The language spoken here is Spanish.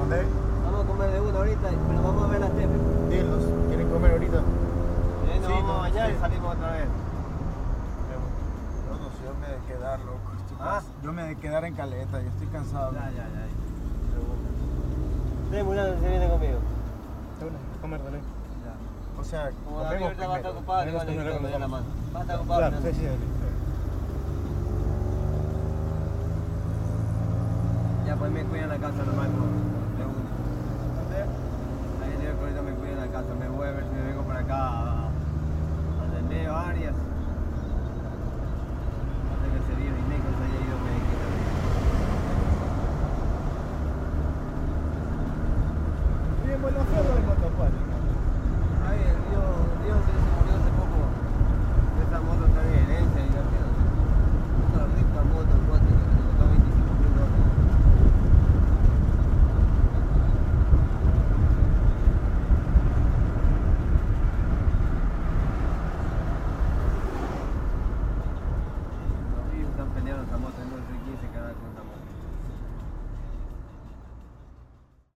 ¿Dónde? Vamos a comer de una ahorita, pero vamos a ver la tele. Dilos, ¿quieren comer ahorita? Nos vamos a bañar y salimos otra vez. Yo no sé, yo me he de quedar, loco. ¿Ah? Yo me he de quedar en Caleta, yo estoy cansado. Ya. Ustedes, Mulano, se viene conmigo. Comer, dale. Ya. O sea, Como David ahorita va a estar ocupado, le van a ir a la mano. Va a estar ocupado. Claro, pero- sí, dale. Ya, pues me cuidan la casa, ¿no?